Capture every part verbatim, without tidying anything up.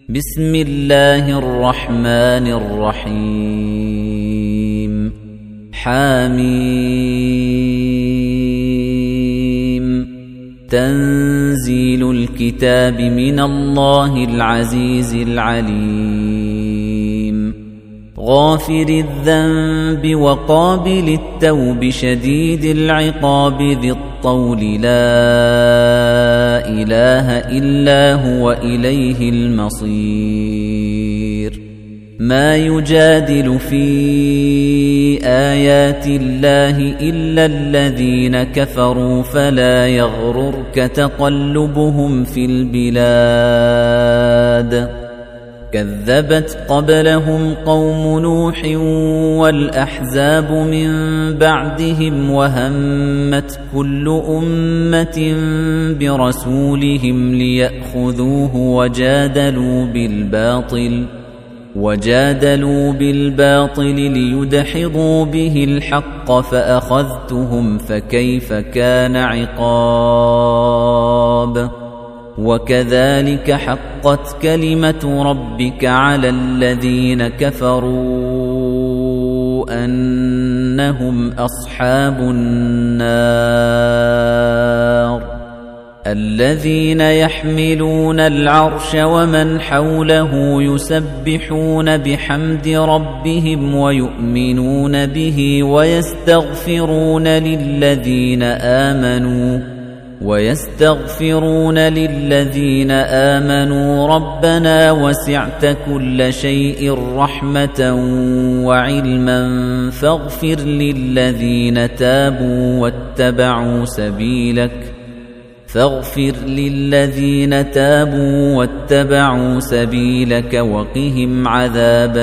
بسم الله الرحمن الرحيم حميم تنزيل الكتاب من الله العزيز العليم غافر الذنب وقابل التوب شديد العقاب ذي الطول لا إله إلا هو إليه المصير ما يجادل في آيات الله إلا الذين كفروا فلا يغررك تقلبهم في البلاد كذبت قبلهم قوم نوح والأحزاب من بعدهم وهمت كل أمة برسولهم ليأخذوه وجادلوا بالباطل وجادلوا بالباطل ليدحضوا به الحق فأخذتهم فكيف كان عقاب وكذلك حقت كلمة ربك على الذين كفروا أنهم أصحاب النار الذين يحملون العرش ومن حوله يسبحون بحمد ربهم ويؤمنون به ويستغفرون للذين آمنوا ويستغفرون للذين آمنوا ربنا وسعت كل شيء رحمة وعلما فاغفر للذين تابوا واتبعوا سبيلك فاغفر للذين تابوا واتبعوا سبيلك وقهم عذاب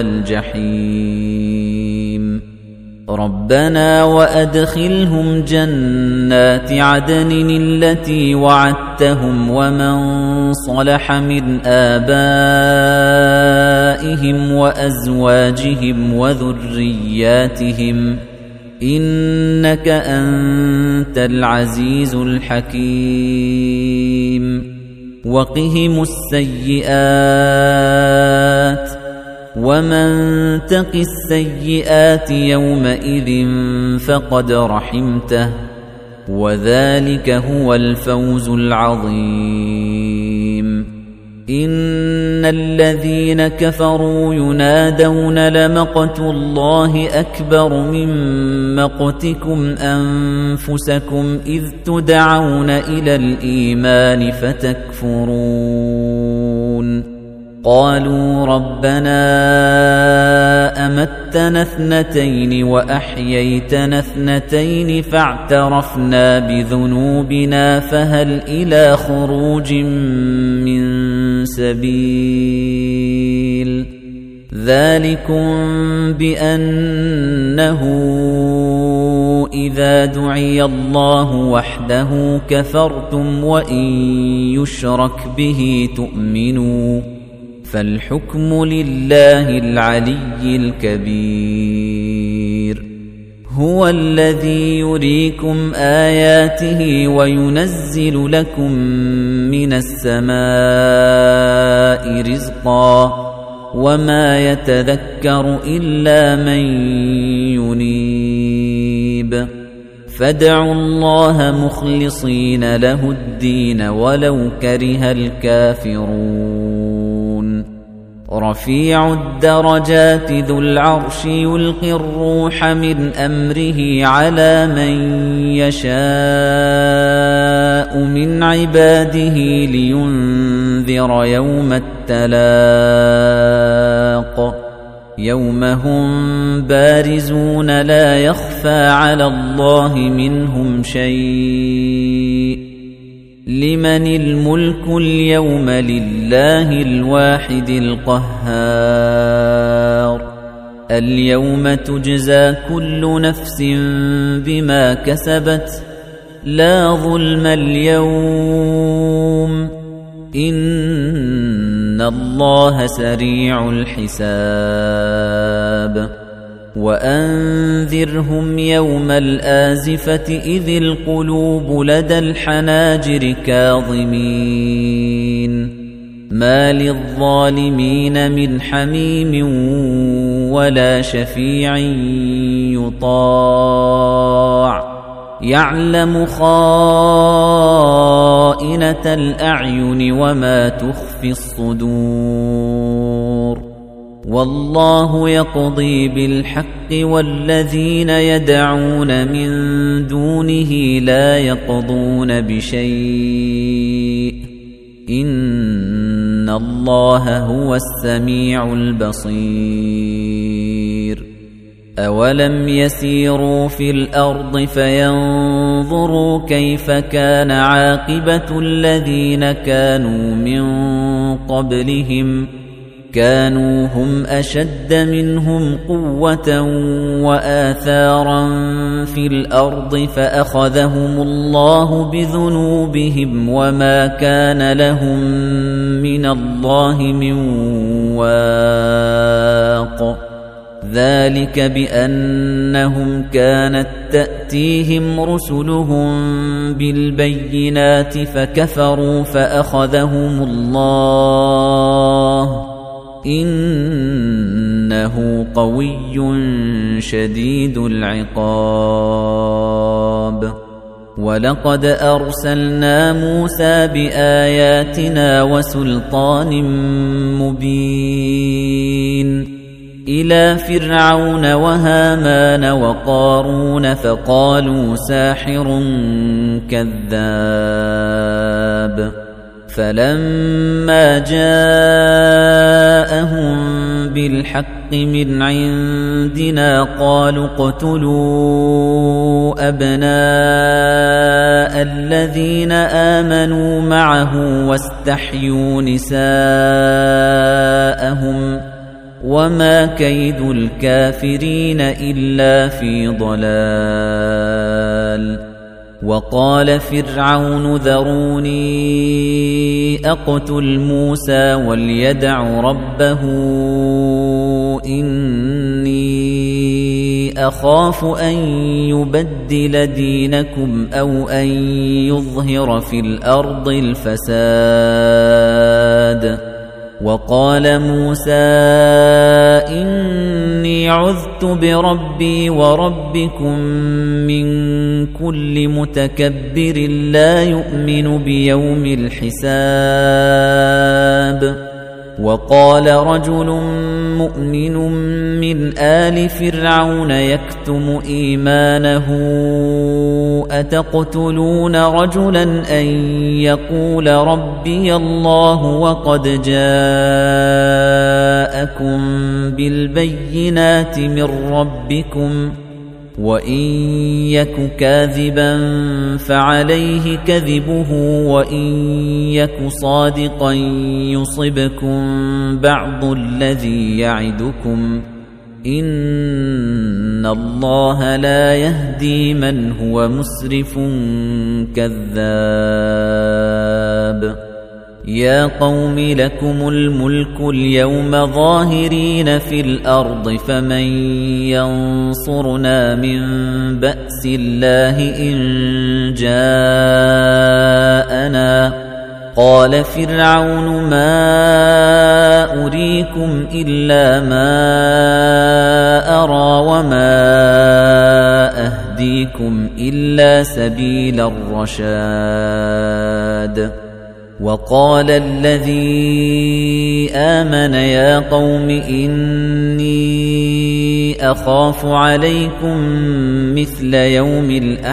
الجحيم ربنا وأدخلهم جنات عدن التي وعدتهم ومن صلح من آبائهم وأزواجهم وذرياتهم إنك أنت العزيز الحكيم وقهم السيئات ومن تق السيئات يومئذ فقد رحمته وذلك هو الفوز العظيم إن الذين كفروا ينادون لمقت الله أكبر من مقتكم أنفسكم إذ تدعون إلى الإيمان فتكفرون قالوا ربنا أمتنا اثنتين وأحييتنا اثنتين فاعترفنا بذنوبنا فهل إلى خروج من سبيل ذلكم بأنه إذا دعي الله وحده كفرتم وإن يشرك به تؤمنوا فالحكم لله العلي الكبير هو الذي يريكم آياته وينزل لكم من السماء رزقا وما يتذكر إلا من ينيب فادعوا الله مخلصين له الدين ولو كره الكافرون رفيع الدرجات ذو العرش يلقي الروح من أمره على من يشاء من عباده لينذر يوم التلاق يوم هم بارزون لا يخفى على الله منهم شيء لمن الملك اليوم لله الواحد القهار اليوم تجزى كل نفس بما كسبت لا ظلم اليوم إن الله سريع الحساب وأنذرهم يوم الآزفة إذ القلوب لدى الحناجر كاظمين ما للظالمين من حميم ولا شفيع يطاع يعلم خائنة الأعين وما تخفي الصدور والله يقضي بالحق والذين يدعون من دونه لا يقضون بشيء إن الله هو السميع البصير أولم يسيروا في الأرض فينظروا كيف كان عاقبة الذين كانوا من قبلهم كانوا هم أشد منهم قوة وآثارا في الأرض فأخذهم الله بذنوبهم وما كان لهم من الله من واق ذلك بأنهم كانت تأتيهم رسلهم بالبينات فكفروا فأخذهم الله إنه قوي شديد العقاب ولقد أرسلنا موسى بآياتنا وسلطان مبين إلى فرعون وهامان وقارون فقالوا ساحر كذاب فلما جاءهم بالحق من عندنا قالوا اقتلوا أبناء الذين آمنوا معه واستحيوا نساءهم وما كيد الكافرين إلا في ضلال وقال فرعون ذروني أقتل موسى وليدع ربه إني أخاف أن يبدل دينكم أو أن يظهر في الأرض الفساد وقال موسى إني عذت بربي وربكم من كل متكبر لا يؤمن بيوم الحساب وقال رجل مؤمن من آل فرعون يكتم إيمانه أتقتلون رجلا أن يقول ربي الله وقد جاءكم بالبينات من ربكم وإن يك كاذبا فعليه كذبه وإن يك صادقا يصبكم بعض الذي يعدكم إن الله لا يهدي من هو مسرف كذاب يا قوم لكم الملك اليوم ظاهرين في الأرض فمن ينصرنا من بأس الله إن جاءنا قال فرعون ما أريكم إلا ما أرى وما أهديكم إلا سبيل الرشاد وقال الذي آمن يا قوم إني أخاف عليكم مثل يوم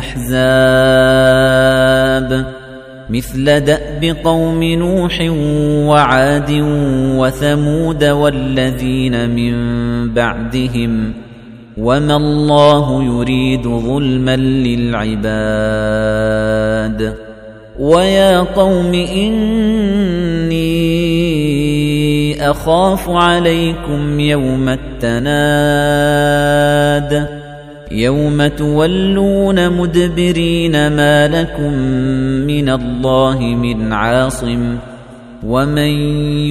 الأحزاب مثل دأب قوم نوح وعاد وثمود والذين من بعدهم وما الله يريد ظلما للعباد ويا قوم إني أخاف عليكم يوم التناد يوم تولون مدبرين ما لكم من الله من عاصم ومن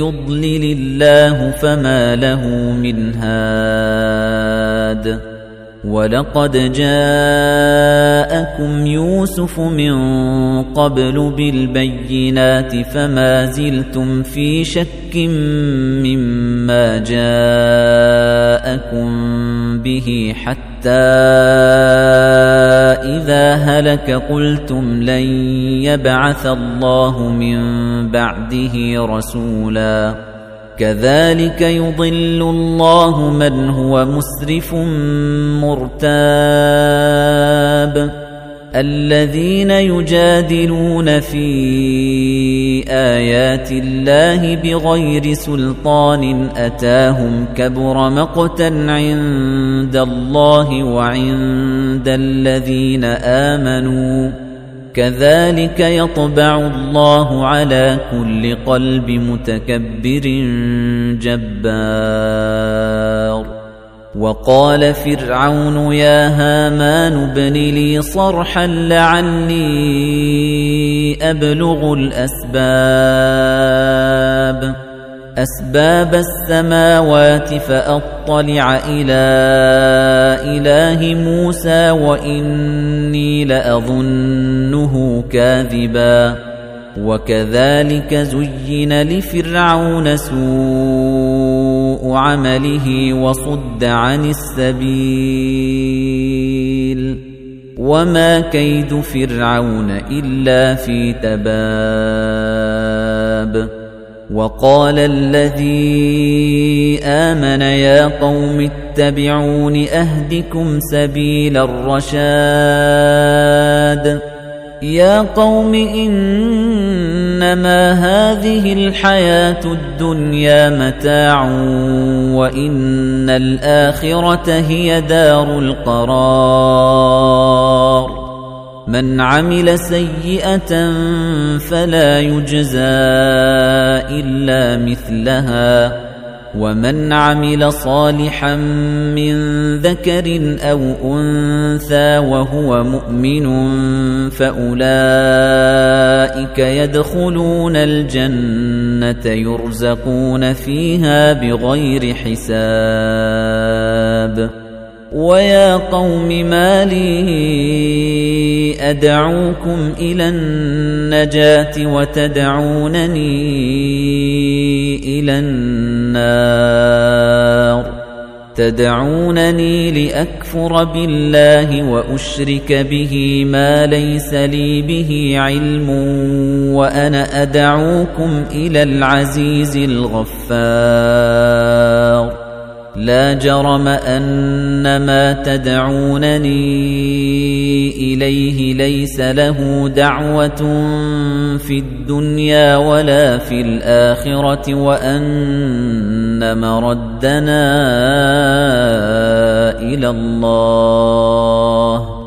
يضلل الله فما له من هاد وَلَقَدْ جَاءَكُمْ يُوسُفُ مِنْ قَبْلُ بِالْبَيِّنَاتِ فَمَا زِلْتُمْ فِي شَكٍّ مِّمَّا جَاءَكُمْ بِهِ حَتَّى إِذَا هَلَكَ قُلْتُمْ لَنْ يَبْعَثَ اللَّهُ مِنْ بَعْدِهِ رَسُولًا كَذَلِكَ يُضِلُّ اللَّهُ مَنْ هُوَ مُسْرِفٌ مُرْتَابٌ الَّذِينَ يُجَادِلُونَ فِي آيَاتِ اللَّهِ بِغَيْرِ سُلْطَانٍ أَتَاهُمْ كَبُرَ مَقْتًا عِندَ اللَّهِ وَعِندَ الَّذِينَ آمَنُوا كَذَلِكَ يَطْبَعُ اللَّهُ عَلَى كُلِّ قَلْبِ مُتَكَبِّرٍ جَبَّارٍ وَقَالَ فِرْعَوْنُ يَا هَامَانُ ابْنِ لِي صَرْحًا لَعَلِّي أَبْلُغُ الْأَسْبَابَ أَسْبَابَ السَّمَاوَاتِ فَأَطَّلِعَ إِلَى إِلَٰهِ مُوسَى وَإِنِّي لَأَظُنُّهُ كَاذِبًا وَكَذَلِكَ زُيِّنَ لِفِرْعَوْنَ سُوءُ عَمَلِهِ وَصُدَّ عَنِ السَّبِيلِ وَمَا كَيْدُ فِرْعَوْنَ إِلَّا فِي تَبَابٍ وَقَالَ الَّذِي آمَنَ يَا قَوْمِ اتَّبِعُونِ أَهْدِكُمْ سَبِيلَ الرَّشَادِ يَا قَوْمِ إِنَّمَا هَذِهِ الْحَيَاةُ الدُّنْيَا مَتَاعٌ وَإِنَّ الْآخِرَةَ هِيَ دَارُ الْقَرَارِ مَنْ عَمِلَ سَيِّئَةً فَلَا يُجْزَى إِلَّا مِثْلَهَا وَمَنْ عَمِلَ صَالِحًا مِنْ ذَكَرٍ أَوْ أُنْثَى وَهُوَ مُؤْمِنٌ فَأُولَئِكَ يَدْخُلُونَ الْجَنَّةَ يُرْزَقُونَ فِيهَا بِغَيْرِ حِسَابٍ وَيَا قَوْمِ مَا لِي أَدْعُوكُمْ إِلَى النَّجَاةِ وَتَدْعُونَنِي إِلَى النَّارِ تَدْعُونَنِي لِأَكْفُرَ بِاللَّهِ وَأُشْرِكَ بِهِ مَا لَيْسَ لِي بِهِ عِلْمٌ وَأَنَا أَدْعُوكُمْ إِلَى الْعَزِيزِ الْغَفَّارِ لا جرم أن ما تدعونني إليه ليس له دعوة في الدنيا ولا في الآخرة وأن مردنا إلى الله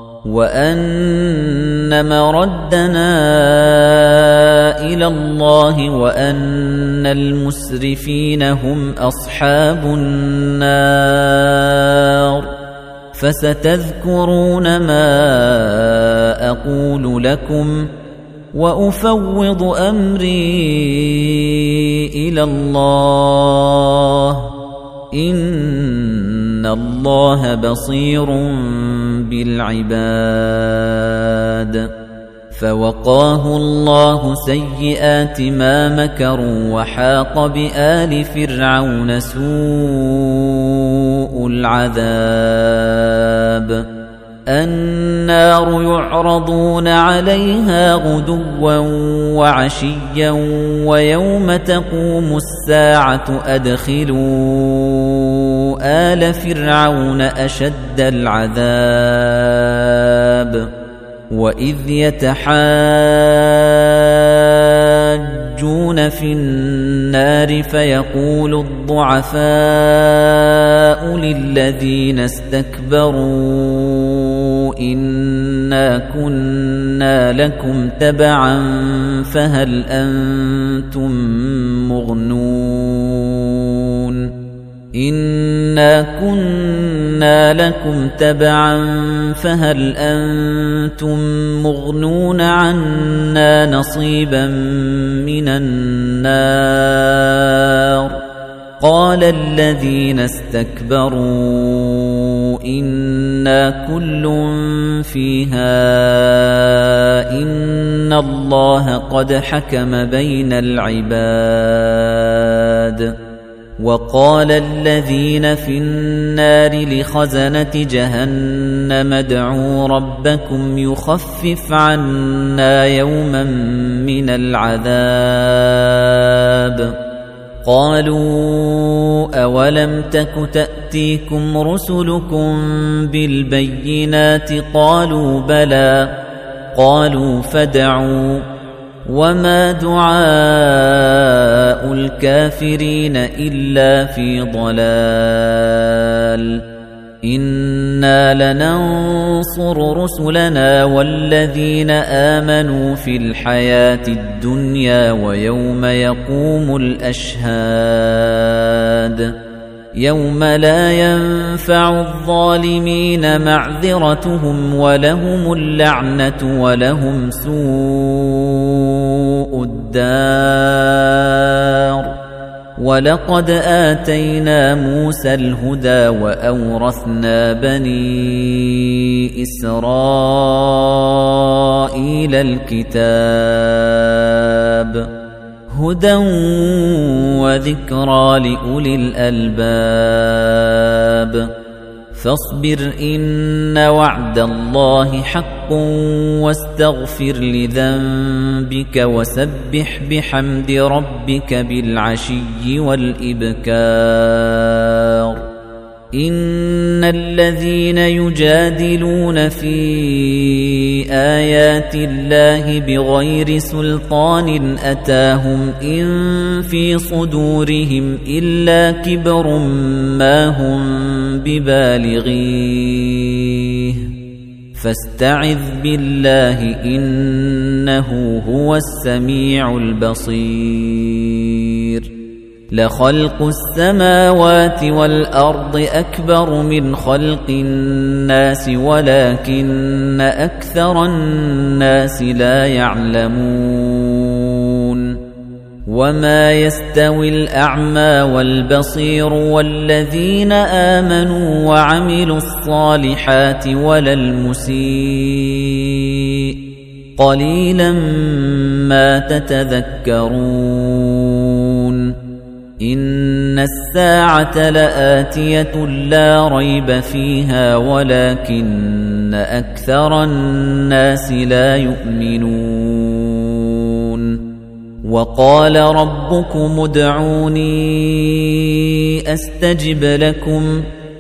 وأن مردنا إلى الله وأن المسرفين هم أصحاب النار فستذكرون ما أقول لكم وأفوض أمري إلى الله إن الله بصير بالعباد فوقاه الله سيئات ما مكروا وحاق بآل فرعون سوء العذاب النار يعرضون عليها غدوا وعشيا ويوم تقوم الساعة أدخلوا آل فرعون أشد العذاب وَإِذْ يَتَحَاجُّونَ فِي النَّارِ فَيَقُولُ الضُّعَفَاءُ لِلَّذِينَ اسْتَكْبَرُوا إِنَّا كُنَّا لَكُمْ تَبَعًا فَهَلْ أَنْتُمْ مُغْنُونَ إِنَّا كُنَّا لَكُمْ تَبَعًا فَهَلْ أَنْتُمْ مُغْنُونَ عَنَّا نَصِيبًا مِنَ النَّارِ قال الذين استكبروا إنا كل فيها إن الله قد حكم بين العباد وقال الذين في النار لخزنة جهنم ادعوا ربكم يخفف عنا يوما من العذاب قالوا أولم تك تأتيكم رسلكم بالبينات قالوا بلى قالوا فادعوا وما دعاء الكافرين إلا في ضلال إنا لننصر رسلنا والذين آمنوا في الحياة الدنيا ويوم يقوم الأشهاد يوم لا ينفع الظالمين معذرتهم ولهم اللعنة ولهم سوء الدار ولقد آتينا موسى الهدى وأورثنا بني إسرائيل الكتاب هدى وذكرى لأولي الألباب فاصبر إن وعد الله حق واستغفر لذنبك وسبح بحمد ربك بالعشي والإبكار إن الذين يجادلون في آيات الله بغير سلطان أتاهم إن في صدورهم إلا كبر ما هم ببالغيه فاستعذ بالله إنه هو السميع البصير لخلق السماوات والأرض أكبر من خلق الناس ولكن أكثر الناس لا يعلمون وما يستوي الأعمى والبصير والذين آمنوا وعملوا الصالحات ولا المسيء قليلا ما تتذكرون إن الساعة لآتية لا ريب فيها ولكن أكثر الناس لا يؤمنون وقال ربكم ادعوني أستجب لكم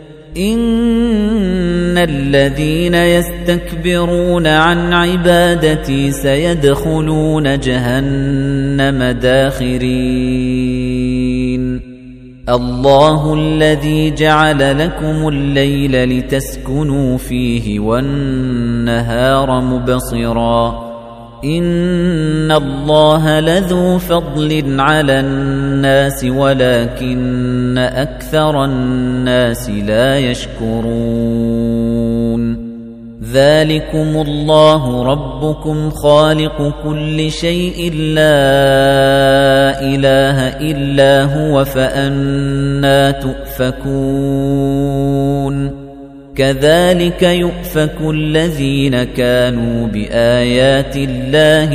إن الذين يستكبرون عن عبادتي سيدخلون جهنم داخرين الله الذي جعل لكم الليل لتسكنوا فيه والنهار مبصرا إن الله لذو فضل على الناس ولكن أكثر الناس لا يشكرون ذلكم الله ربكم خالق كل شيء لا إله إلا هو فأنى تؤفكون كذلك يؤفك الذين كانوا بآيات الله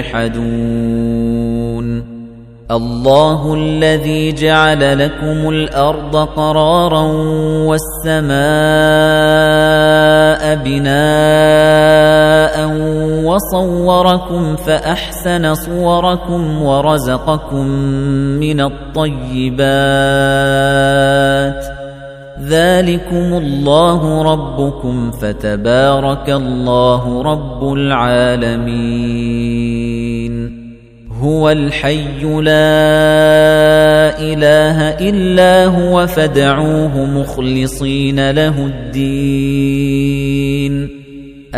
يجحدون الله الذي جعل لكم الأرض قرارا والسماء بناء وصوركم فأحسن صوركم ورزقكم من الطيبات ذلكم الله ربكم فتبارك الله رب العالمين هو الحي لا إله إلا هو فادعوه مخلصين له الدين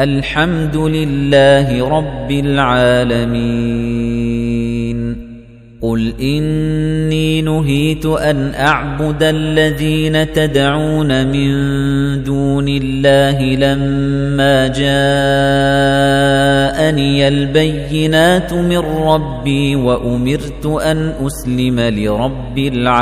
الحمد لله رب العالمين قُلْ إِنِّي نُهِيتُ أَنْ أَعْبُدَ الَّذِينَ تَدْعُونَ مِن دُونِ اللَّهِ لَمَّا جَاءَنِيَ الْبَيِّنَاتُ مِن رَّبِّي وَأُمِرْتُ أَنْ أُسْلِمَ لِرَبِّ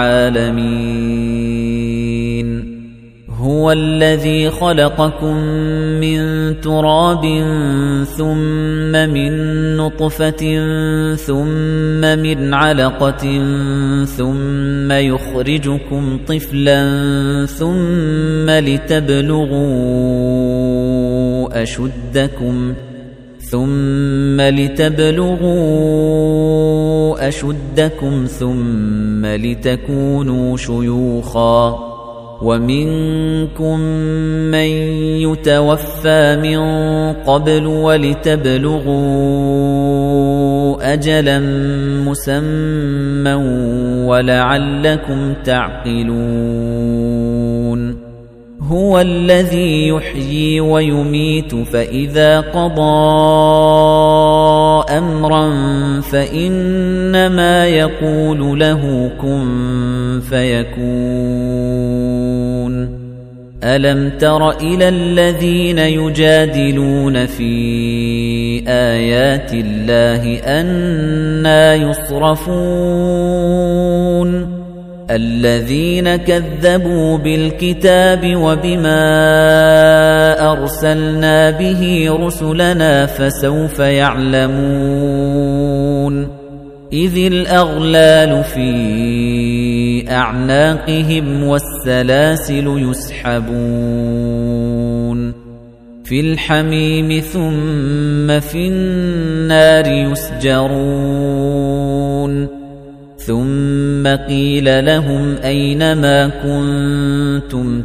الْعَالَمِينَ هُوَ الَّذِي خَلَقَكُم مِّن تُرَابٍ ثُمَّ مِن نُّطْفَةٍ ثُمَّ مِنْ عَلَقَةٍ ثُمَّ يُخْرِجُكُمْ طِفْلًا ثُمَّ لِتَبْلُغُوا أَشُدَّكُمْ ثُمَّ لِتَبْلُغُوا أَشُدَّكُمْ ثُمَّ لِتَكُونُوا شُيُوخًا وَمِنكُم مَّن يُتَوَفَّى مِن قَبْلُ وَلِتَبْلُغُوا أَجَلًا مُّسَمًّى وَلَعَلَّكُمْ تَعْقِلُونَ هُوَ الَّذِي يُحْيِي وَيُمِيتُ فَإِذَا قَضَىٰ أَمْرًا فَإِنَّمَا يَقُولُ لَهُ كُن فَيَكُونُ أَلَمْ تَرَ إِلَى الَّذِينَ يُجَادِلُونَ فِي آيَاتِ اللَّهِ أَنَّىٰ يُصْرَفُونَ الَّذِينَ كَذَّبُوا بِالْكِتَابِ وَبِمَا أَرْسَلْنَا بِهِ رُسُلَنَا فَسَوْفَ يَعْلَمُونَ إِذِ الْأَغْلَالُ فِي أَعْنَاقِهِمْ وَالسَّلَاسِلُ يُسْحَبُونَ فِي الْحَمِيمِ ثُمَّ فِي النَّارِ يُسْجَرُونَ ثُمَّ قِيلَ لَهُمْ أَيْنَ مَا كُنتُمْ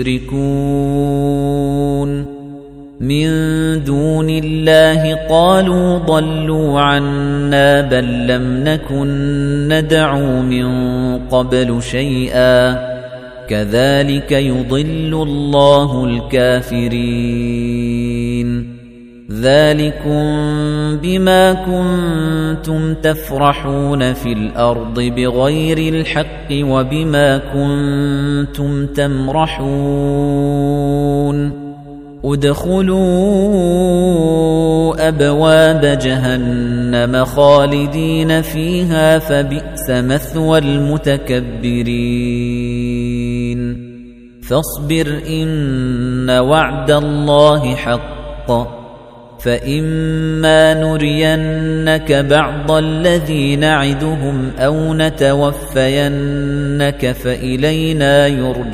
تُشْرِكُونَ مِن دُونِ اللَّهِ قَالُوا ضَلُّوا عَنَّا بَل لَّمْ نَكُن نَّدْعُو مِن قَبْلُ شَيْئًا كَذَلِكَ يُضِلُّ اللَّهُ الْكَافِرِينَ ذَلِكُمْ بِمَا كُنتُمْ تَفْرَحُونَ فِي الْأَرْضِ بِغَيْرِ الْحَقِّ وَبِمَا كُنتُمْ تَمْرَحُونَ ادْخُلُوا أَبْوَابَ جَهَنَّمَ خَالِدِينَ فِيهَا فَبِئْسَ مَثْوَى الْمُتَكَبِّرِينَ فَاصْبِرْ إِنَّ وَعْدَ اللَّهِ حَقٌّ فَإِمَّا نُرِيَنَّكَ بَعْضَ الَّذِي نَعِدُهُمْ أَوْ نَتَوَفَّيَنَّكَ فَإِلَيْنَا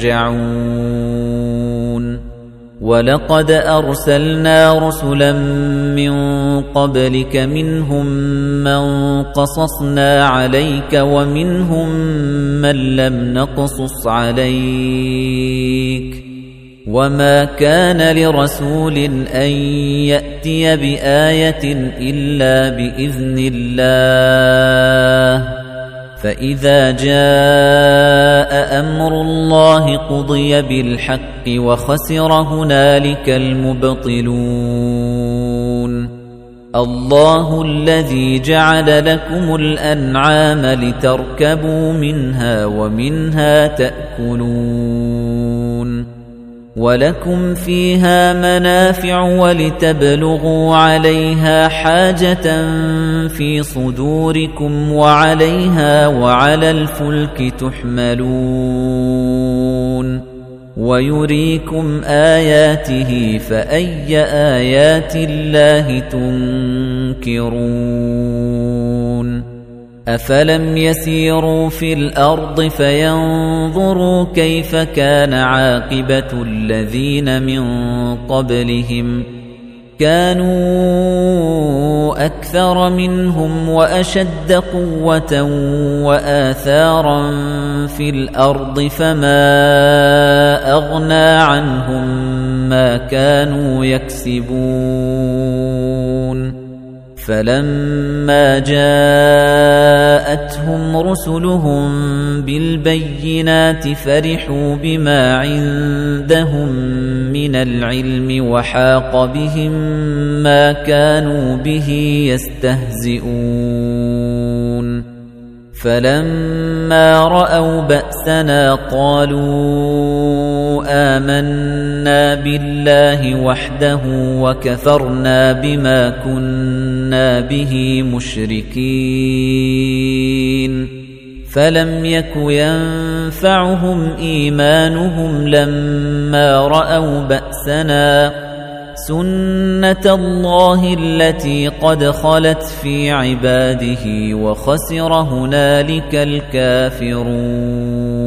يُرْجَعُونَ وَلَقَدْ أَرْسَلْنَا رُسُلًا مِّن قَبْلِكَ مِنْهُم مَّن قَصَصْنَا عَلَيْكَ وَمِنْهُم مَّن لَّمْ نَقْصُصْ عَلَيْكَ وَمَا كَانَ لِرَسُولٍ أَن يَأْتِيَ بِآيَةٍ إِلَّا بِإِذْنِ اللَّهِ فَإِذَا جَاءَ أَمْرُ اللَّهِ قُضِيَ بِالْحَقِّ وَخَسِرَ هُنَالِكَ الْمُبْطِلُونَ اللَّهُ الَّذِي جَعَلَ لَكُمُ الْأَنْعَامَ لِتَرْكَبُوا مِنْهَا وَمِنْهَا تَأْكُلُونَ وَلَكُمْ فِيهَا مَنَافِعُ وَلِتَبْلُغُوا عَلَيْهَا حَاجَةً فِي صُدُورِكُمْ وَعَلَيْهَا وَعَلَى الْفُلْكِ تُحْمَلُونَ وَيُرِيكُمْ آيَاتِهِ فَأَيَّ آيَاتِ اللَّهِ تُنكِرُونَ أَفَلَمْ يَسِيرُوا فِي الْأَرْضِ فَيَنظُرُوا كَيْفَ كَانَ عَاقِبَةُ الَّذِينَ مِن قَبْلِهِمْ كَانُوا أَكْثَرَ مِنْهُمْ وَأَشَدَّ قُوَّةً وَآثَارًا فِي الْأَرْضِ فَمَا أَغْنَى عَنْهُمْ مَا كَانُوا يَكْسِبُونَ فَلَمَّا جَاءَتْهُمْ رُسُلُهُم بِالْبَيِّنَاتِ فَرِحُوا بِمَا عِندَهُم مِّنَ الْعِلْمِ وَحَاقَ بِهِم مَّا كَانُوا بِهِ يَسْتَهْزِئُونَ فَلَمَّا رَأَوْا بَأْسَنَا قَالُوا آمَنَّا بِاللَّهِ وَحْدَهُ وَكَفَرْنَا بِمَا كُنَّا بِهِ مُشْرِكِينَ فَلَمْ يَكُ يَنفَعُهُمْ إِيمَانُهُمْ لَمَّا رَأَوْا بَأْسَنَا سُنَّةَ اللَّهِ الَّتِي قَدْ خَلَتْ فِي عِبَادِهِ وَخَسِرَ هُنَالِكَ الْكَافِرُونَ